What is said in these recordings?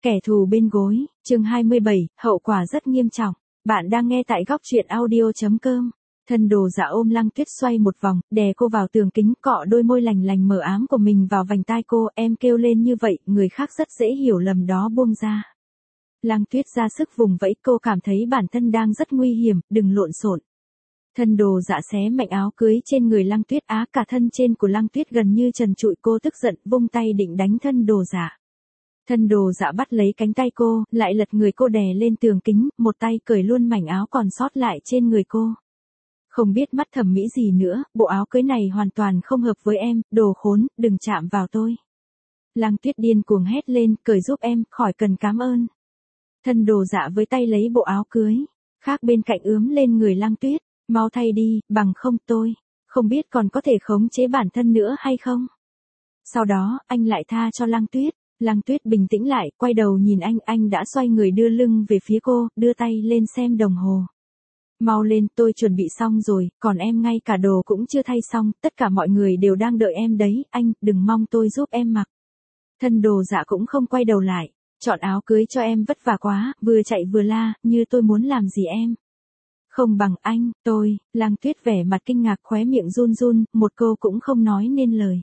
Kẻ thù bên gối, chương 27, hậu quả rất nghiêm trọng. Bạn đang nghe tại góc truyện audio.com. Thân đồ dạ ôm Lăng Tuyết xoay một vòng, đè cô vào tường kính, cọ đôi môi lành lành mờ ám của mình vào vành tai cô. Em kêu lên như vậy, người khác rất dễ hiểu lầm đó, buông ra. Lăng Tuyết ra sức vùng vẫy, cô cảm thấy bản thân đang rất nguy hiểm, đừng lộn xộn. Thân đồ dạ xé mạnh áo cưới trên người Lăng Tuyết, cả thân trên của Lăng Tuyết gần như trần trụi, cô tức giận vung tay định đánh thân đồ dạ. Thân đồ dạ bắt lấy cánh tay cô, lại lật người cô đè lên tường kính, một tay cởi luôn mảnh áo còn sót lại trên người cô. Không biết mắt thẩm mỹ gì nữa, bộ áo cưới này hoàn toàn không hợp với em, đồ khốn, đừng chạm vào tôi. Lăng Tuyết điên cuồng hét lên, cởi giúp em, khỏi cần cảm ơn. Thân đồ dạ với tay lấy bộ áo cưới, khác bên cạnh ướm lên người Lăng Tuyết, mau thay đi, bằng không tôi, không biết còn có thể khống chế bản thân nữa hay không. Sau đó, anh lại tha cho Lăng Tuyết. Lăng Tuyết bình tĩnh lại, quay đầu nhìn anh đã xoay người đưa lưng về phía cô, đưa tay lên xem đồng hồ. Mau lên, tôi chuẩn bị xong rồi, còn em ngay cả đồ cũng chưa thay xong, tất cả mọi người đều đang đợi em đấy, anh, đừng mong tôi giúp em mặc. Thân đồ dạ cũng không quay đầu lại, chọn áo cưới cho em vất vả quá, vừa chạy vừa la, như tôi muốn làm gì em. Không bằng anh, tôi, Lăng Tuyết vẻ mặt kinh ngạc, khóe miệng run run, một câu cũng không nói nên lời.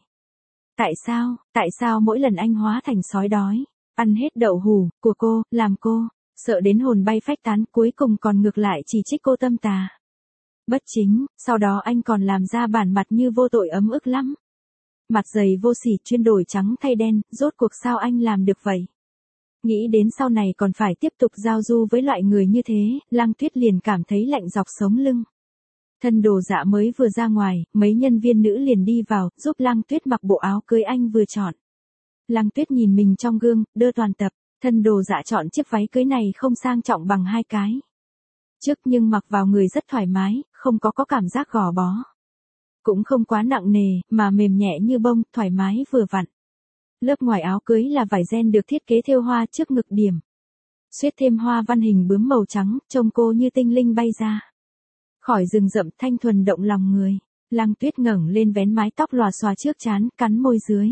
Tại sao mỗi lần anh hóa thành sói đói, ăn hết đậu hủ của cô, làm cô sợ đến hồn bay phách tán, cuối cùng còn ngược lại chỉ trích cô tâm tà. Bất chính, sau đó anh còn làm ra bản mặt như vô tội, ấm ức lắm. Mặt dày vô sỉ, chuyên đổi trắng thay đen, rốt cuộc sao anh làm được vậy? Nghĩ đến sau này còn phải tiếp tục giao du với loại người như thế, Lăng Tuyết liền cảm thấy lạnh dọc sống lưng. Thân đồ dạ mới vừa ra ngoài, mấy nhân viên nữ liền đi vào, giúp Lăng Tuyết mặc bộ áo cưới anh vừa chọn. Lăng Tuyết nhìn mình trong gương, đơ toàn tập, thân đồ dạ chọn chiếc váy cưới này không sang trọng bằng hai cái trước, nhưng mặc vào người rất thoải mái, không có cảm giác gò bó. Cũng không quá nặng nề, mà mềm nhẹ như bông, thoải mái vừa vặn. Lớp ngoài áo cưới là vải ren được thiết kế thêu hoa trước ngực điểm. Xuyết thêm hoa văn hình bướm màu trắng, trông cô như tinh linh bay ra khỏi rừng rậm, thanh thuần động lòng người. Lăng Tuyết ngẩng lên vén mái tóc lòa xòa trước trán, cắn môi dưới.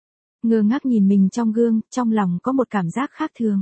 Ngơ ngác nhìn mình trong gương, trong lòng có một cảm giác khác thường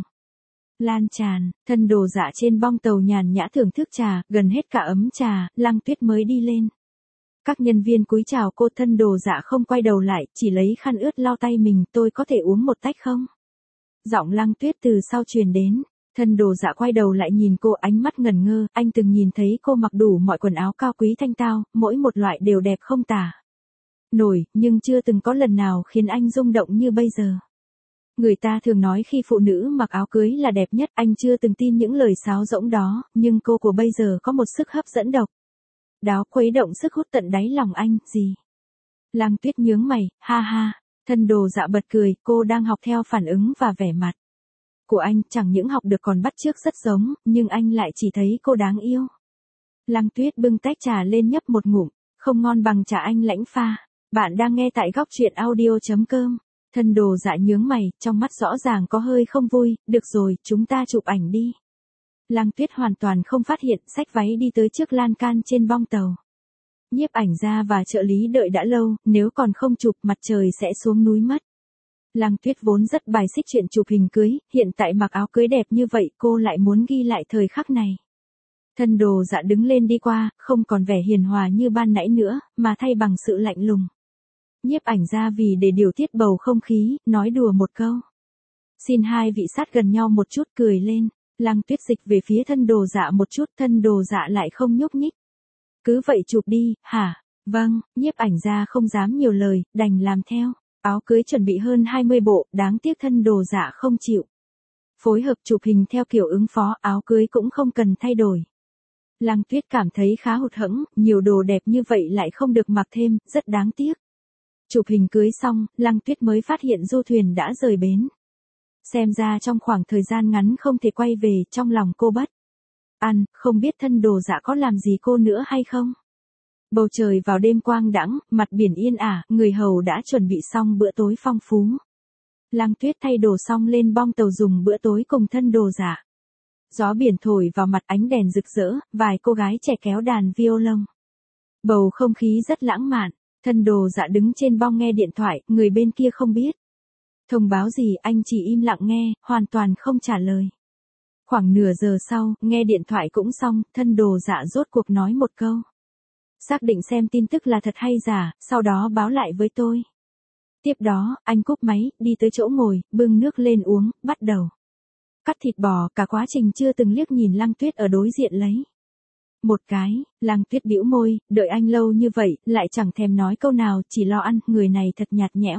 lan tràn. Thân đồ dạ trên bong tàu nhàn nhã thưởng thức trà, gần hết cả ấm trà, Lăng Tuyết mới đi lên. Các nhân viên cúi chào cô, thân đồ dạ không quay đầu lại, chỉ lấy khăn ướt lau tay mình, tôi có thể uống một tách không? Giọng Lăng Tuyết từ sau truyền đến. Thân đồ dạ quay đầu lại nhìn cô, ánh mắt ngẩn ngơ, anh từng nhìn thấy cô mặc đủ mọi quần áo cao quý thanh tao, mỗi một loại đều đẹp không tả nổi, nhưng chưa từng có lần nào khiến anh rung động như bây giờ. Người ta thường nói khi phụ nữ mặc áo cưới là đẹp nhất, anh chưa từng tin những lời sáo rỗng đó, nhưng cô của bây giờ có một sức hấp dẫn độc đáo, khuấy động sức hút tận đáy lòng anh, gì? Lăng Tuyết nhướng mày, ha ha, thân đồ dạ bật cười, cô đang học theo phản ứng và vẻ mặt của anh, chẳng những học được còn bắt chước rất giống, nhưng anh lại chỉ thấy cô đáng yêu. Lăng Tuyết bưng tách trà lên nhấp một ngụm, không ngon bằng trà anh lãnh pha. Bạn đang nghe tại góc truyện audio.com. Thân đồ dạ nhướng mày, trong mắt rõ ràng có hơi không vui, được rồi, chúng ta chụp ảnh đi. Lăng Tuyết hoàn toàn không phát hiện, xách váy đi tới trước lan can trên bong tàu. Nhiếp ảnh gia và trợ lý đợi đã lâu, nếu còn không chụp mặt trời sẽ xuống núi mất. Lăng Tuyết vốn rất bài xích chuyện chụp hình cưới, hiện tại mặc áo cưới đẹp như vậy cô lại muốn ghi lại thời khắc này. Thân đồ dạ đứng lên đi qua, không còn vẻ hiền hòa như ban nãy nữa, mà thay bằng sự lạnh lùng. Nhiếp ảnh gia vì để điều tiết bầu không khí, nói đùa một câu. Xin hai vị sát gần nhau một chút, cười lên. Lăng Tuyết dịch về phía thân đồ dạ một chút, thân đồ dạ lại không nhúc nhích. Cứ vậy chụp đi, hả? Vâng, nhiếp ảnh gia không dám nhiều lời, đành làm theo. Áo cưới chuẩn bị hơn 20 bộ, đáng tiếc thân đồ dạ không chịu phối hợp chụp hình theo kiểu ứng phó, áo cưới cũng không cần thay đổi. Lăng Tuyết cảm thấy khá hụt hẫng, nhiều đồ đẹp như vậy lại không được mặc thêm, rất đáng tiếc. Chụp hình cưới xong, Lăng Tuyết mới phát hiện du thuyền đã rời bến. Xem ra trong khoảng thời gian ngắn không thể quay về, trong lòng cô bất an, không biết thân đồ dạ có làm gì cô nữa hay không. Bầu trời vào đêm quang đãng, mặt biển yên ả, người hầu đã chuẩn bị xong bữa tối phong phú. Lăng Tuyết thay đồ xong lên bong tàu dùng bữa tối cùng thân đồ dạ. Gió biển thổi vào mặt, ánh đèn rực rỡ, vài cô gái trẻ kéo đàn violon. Bầu không khí rất lãng mạn, thân đồ dạ đứng trên bong nghe điện thoại, người bên kia không biết. Thông báo gì anh chỉ im lặng nghe, hoàn toàn không trả lời. Khoảng nửa giờ sau, nghe điện thoại cũng xong, thân đồ dạ rốt cuộc nói một câu. Xác định xem tin tức là thật hay giả, sau đó báo lại với tôi. Tiếp đó, anh cúp máy, đi tới chỗ ngồi, bưng nước lên uống, bắt đầu cắt thịt bò, cả quá trình chưa từng liếc nhìn Lăng Tuyết ở đối diện lấy. Một cái, Lăng Tuyết bĩu môi, đợi anh lâu như vậy, lại chẳng thèm nói câu nào, chỉ lo ăn, người này thật nhạt nhẽo.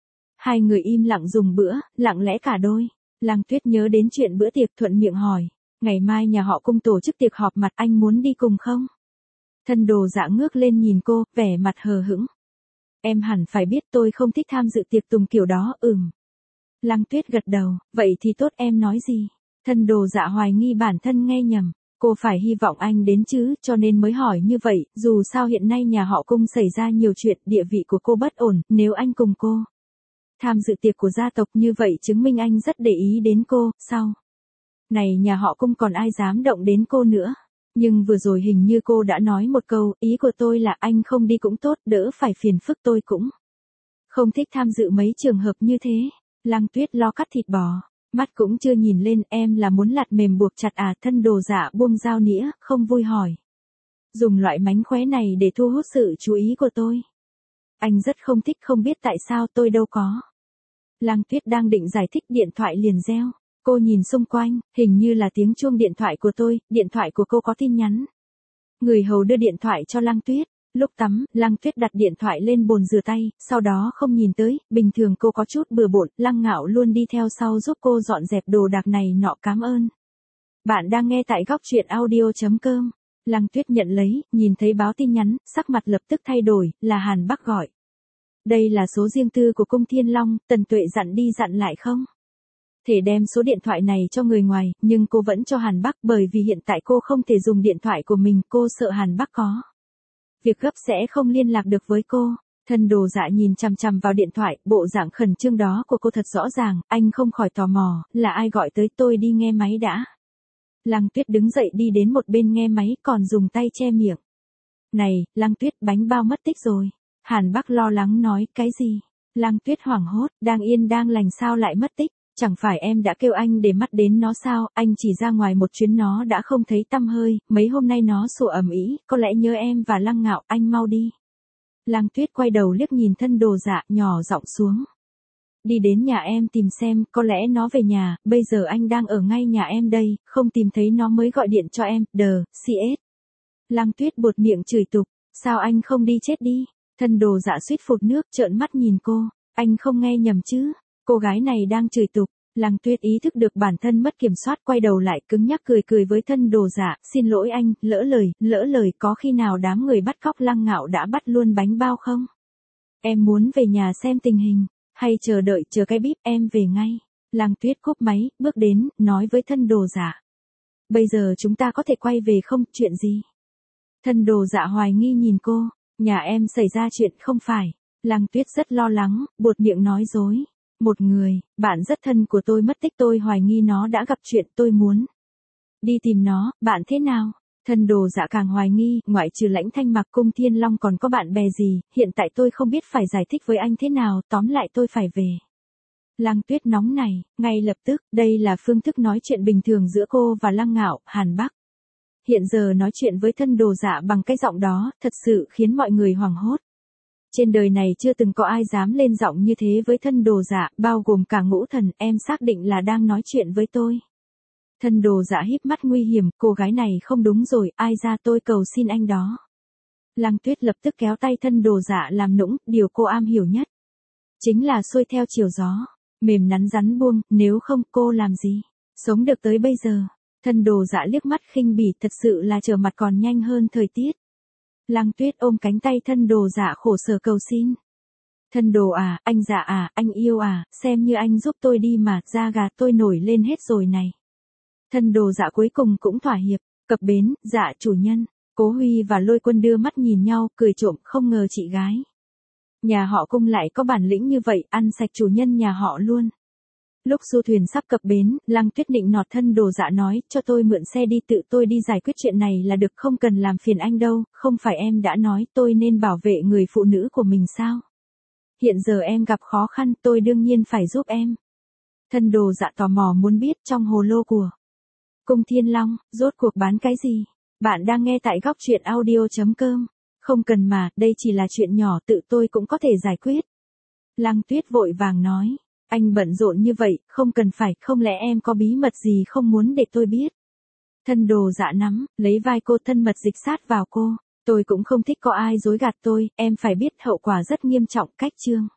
Hai người im lặng dùng bữa, lặng lẽ cả đôi. Lăng Tuyết nhớ đến chuyện bữa tiệc thuận miệng hỏi, ngày mai nhà họ Cung tổ chức tiệc họp mặt anh muốn đi cùng không? Thân đồ dạ ngước lên nhìn cô, vẻ mặt hờ hững. Em hẳn phải biết tôi không thích tham dự tiệc tùng kiểu đó, Lăng Tuyết gật đầu, vậy thì tốt em nói gì? Thân đồ dạ hoài nghi bản thân nghe nhầm, cô phải hy vọng anh đến chứ, cho nên mới hỏi như vậy, dù sao hiện nay nhà họ Cung xảy ra nhiều chuyện, địa vị của cô bất ổn, nếu anh cùng cô tham dự tiệc của gia tộc như vậy chứng minh anh rất để ý đến cô, sao? Này nhà họ Cung còn ai dám động đến cô nữa? Nhưng vừa rồi hình như cô đã nói một câu, ý của tôi là anh không đi cũng tốt, đỡ phải phiền phức tôi cũng không thích tham dự mấy trường hợp như thế. Lăng Tuyết lo cắt thịt bò, mắt cũng chưa nhìn lên, em là muốn lặt mềm buộc chặt à? Thân đồ dạ buông dao nĩa, không vui hỏi. Dùng loại mánh khóe này để thu hút sự chú ý của tôi. Anh rất không thích, không biết tại sao, tôi đâu có. Lăng Tuyết đang định giải thích điện thoại liền reo. Cô nhìn xung quanh, hình như là tiếng chuông điện thoại của tôi, điện thoại của cô có tin nhắn. Người hầu đưa điện thoại cho Lăng Tuyết. Lúc tắm, Lăng Tuyết đặt điện thoại lên bồn rửa tay, sau đó không nhìn tới, bình thường cô có chút bừa bộn, Lăng Ngạo luôn đi theo sau giúp cô dọn dẹp đồ đạc này nọ, cảm ơn. Bạn đang nghe tại góc truyện audio.com. Lăng Tuyết nhận lấy, nhìn thấy báo tin nhắn, sắc mặt lập tức thay đổi, là Hàn Bắc gọi. Đây là số riêng tư của Cung Thiên Long, Tần Tuệ dặn đi dặn lại không thể đem số điện thoại này cho người ngoài, nhưng cô vẫn cho Hàn Bắc bởi vì hiện tại cô không thể dùng điện thoại của mình, cô sợ Hàn Bắc có việc gấp sẽ không liên lạc được với cô. Thân đồ dạ nhìn chằm chằm vào điện thoại, bộ dạng khẩn trương đó của cô thật rõ ràng, anh không khỏi tò mò, là ai gọi tới, tôi đi nghe máy đã. Lăng Tuyết đứng dậy đi đến một bên nghe máy, còn dùng tay che miệng. Này, Lăng Tuyết, bánh bao mất tích rồi. Hàn Bắc lo lắng nói, cái gì? Lăng Tuyết hoảng hốt, đang yên đang lành sao lại mất tích? Chẳng phải em đã kêu anh để mắt đến nó sao? Anh chỉ ra ngoài một chuyến nó đã không thấy tăm hơi, mấy hôm nay nó sủa ầm ĩ, có lẽ nhớ em và Lăng Ngạo, anh mau đi. Lăng Tuyết quay đầu liếc nhìn thân đồ dạ, nhỏ giọng xuống. Đi đến nhà em tìm xem, có lẽ nó về nhà, bây giờ anh đang ở ngay nhà em đây, không tìm thấy nó mới gọi điện cho em, CS. Lăng Tuyết buột miệng chửi tục, sao anh không đi chết đi? Thân đồ dạ suýt phụt nước, trợn mắt nhìn cô, anh không nghe nhầm chứ? Cô gái này đang chửi tục. Lăng Tuyết ý thức được bản thân mất kiểm soát, quay đầu lại cứng nhắc cười với thân đồ dạ, xin lỗi anh, lỡ lời, có khi nào đám người bắt cóc Lăng Ngạo đã bắt luôn bánh bao không? Em muốn về nhà xem tình hình, hay chờ cái bíp, em về ngay. Lăng Tuyết cúp máy, bước đến, nói với thân đồ dạ. Bây giờ chúng ta có thể quay về không, chuyện gì? Thân đồ dạ hoài nghi nhìn cô, nhà em xảy ra chuyện không phải? Lăng Tuyết rất lo lắng, buột miệng nói dối. Một người, bạn rất thân của tôi mất tích, tôi hoài nghi nó đã gặp chuyện, tôi muốn đi tìm nó. Bạn thế nào? Thân đồ dạ càng hoài nghi, ngoại trừ Lãnh Thanh Mặc, Cung Thiên Long còn có bạn bè gì, hiện tại tôi không biết phải giải thích với anh thế nào, tóm lại tôi phải về. Lăng Tuyết nóng này, ngay lập tức, đây là phương thức nói chuyện bình thường giữa cô và Lăng Ngạo, Hàn Bắc. Hiện giờ nói chuyện với thân đồ dạ bằng cái giọng đó, thật sự khiến mọi người hoảng hốt. Trên đời này chưa từng có ai dám lên giọng như thế với thân đồ dạ, bao gồm cả Ngũ Thần, em xác định là đang nói chuyện với tôi. Thân đồ dạ híp mắt nguy hiểm, cô gái này không đúng rồi, ai ra, tôi cầu xin anh đó. Lăng Tuyết lập tức kéo tay thân đồ dạ làm nũng, điều cô am hiểu nhất chính là xuôi theo chiều gió, mềm nắn rắn buông, nếu không cô làm gì sống được tới bây giờ. Thân đồ dạ liếc mắt khinh bỉ, thật sự là trở mặt còn nhanh hơn thời tiết. Lăng Tuyết ôm cánh tay thân đồ dạ khổ sở cầu xin. Thân đồ à, anh dạ à, anh yêu à, xem như anh giúp tôi đi mà, da gà tôi nổi lên hết rồi này. Thân đồ dạ cuối cùng cũng thỏa hiệp, cập bến, dạ chủ nhân. Cố Huy và Lôi Quân đưa mắt nhìn nhau, cười trộm, không ngờ chị gái nhà họ Cung lại có bản lĩnh như vậy, ăn sạch chủ nhân nhà họ luôn. Lúc du thuyền sắp cập bến, Lăng Tuyết định nọt thân đồ dạ nói, cho tôi mượn xe đi, tự tôi đi giải quyết chuyện này là được, không cần làm phiền anh đâu, không phải em đã nói tôi nên bảo vệ người phụ nữ của mình sao? Hiện giờ em gặp khó khăn, tôi đương nhiên phải giúp em. Thân đồ dạ tò mò muốn biết trong hồ lô của Cung Thiên Long, rốt cuộc bán cái gì? Bạn đang nghe tại góc truyện audio.com. Không cần mà, đây chỉ là chuyện nhỏ tự tôi cũng có thể giải quyết. Lăng Tuyết vội vàng nói, anh bận rộn như vậy, không cần phải, không lẽ em có bí mật gì không muốn để tôi biết? Thân đồ dạ nắm, lấy vai cô thân mật dịch sát vào cô. Tôi cũng không thích có ai dối gạt tôi, em phải biết hậu quả rất nghiêm trọng. Cách chương